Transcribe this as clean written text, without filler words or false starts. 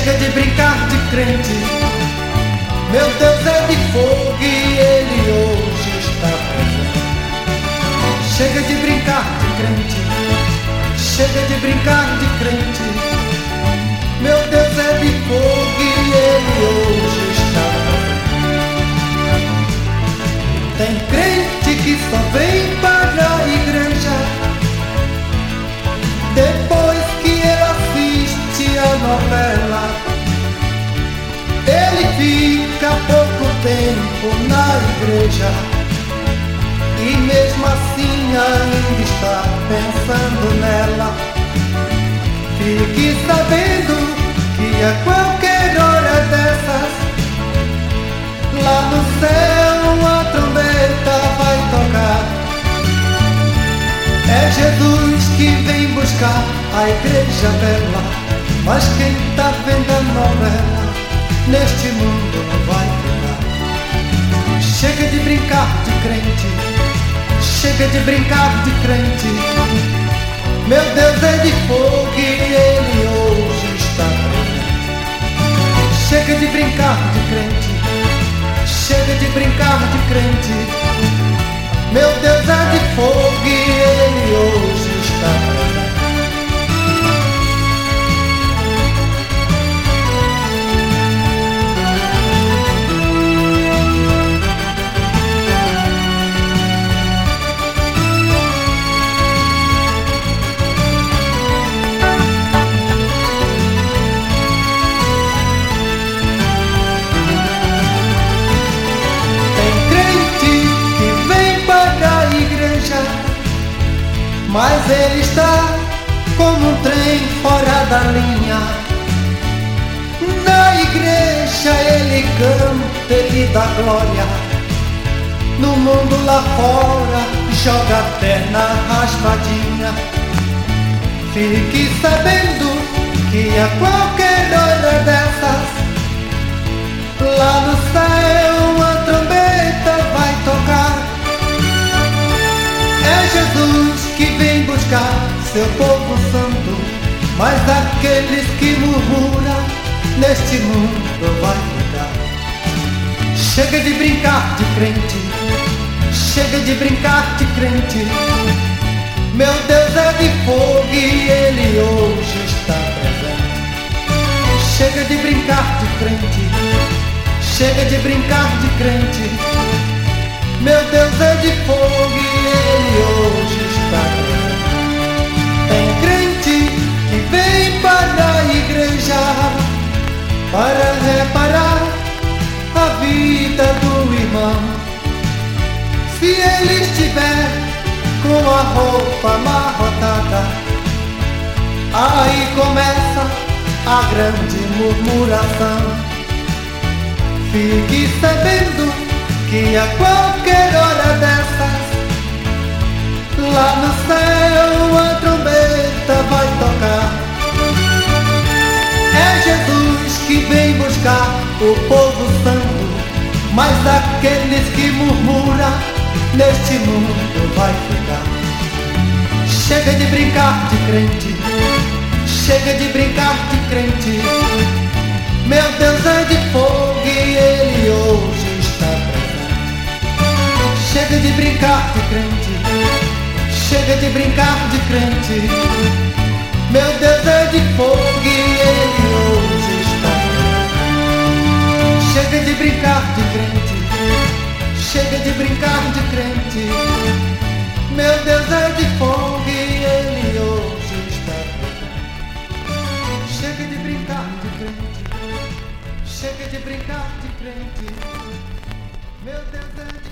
Chega de brincar de crente, meu Deus é de fogo e Ele hoje está presente. Chega de brincar de crente, chega de brincar de crente, meu Deus é de fogo e Ele hoje está presente. Tem crente que só vem para a igreja depois que ele assiste a novela. Ele fica pouco tempo na igreja e mesmo assim ainda está pensando nela. Fique sabendo que a qualquer hora dessas, lá no céu a trombeta vai tocar. É Jesus que vem buscar a igreja bela, mas quem tá vendo a novela neste mundo não vai ficar. Chega de brincar de crente, chega de brincar de crente, meu Deus é de fogo e Ele hoje está presente. Chega de brincar de crente, chega de brincar de crente, meu Deus é de fogo e Ele hoje está presente. Mas ele está como um trem fora da linha. Na igreja ele canta, ele dá glória. No mundo lá fora joga até na raspadinha. Fique sabendo que a qualquer hora dessas, lá no céu a trombeta vai tocar. É Jesus que vem buscar seu povo santo, mas aqueles que murmuram neste mundo vai ficar. Chega de brincar de crente, chega de brincar de crente, meu Deus é de fogo e Ele hoje está presente. Chega de brincar de crente, chega de brincar de crente, meu Deus é de fogo e Ele hoje está presente. Tem crente que vem para a igreja para reparar a vida do irmão. Se ele estiver com a roupa amarrotada, aí começa a grande murmuração. Fique sabendo que a qualquer hora dessas, lá no céu a trombeta vai tocar. É Jesus que vem buscar o povo santo, mas aqueles que murmuram neste mundo vai ficar. Chega de brincar de crente, chega de brincar de crente, meu Deus é de fogo e Ele hoje está presente. Chega de brincar de crente, chega de brincar de crente, meu Deus é de fogo e Ele hoje está presente. Chega de brincar de crente, chega de brincar de crente, meu Deus é de fogo e Ele hoje está presente. Chega de brincar de crente, chega de brincar de crente, meu Deus é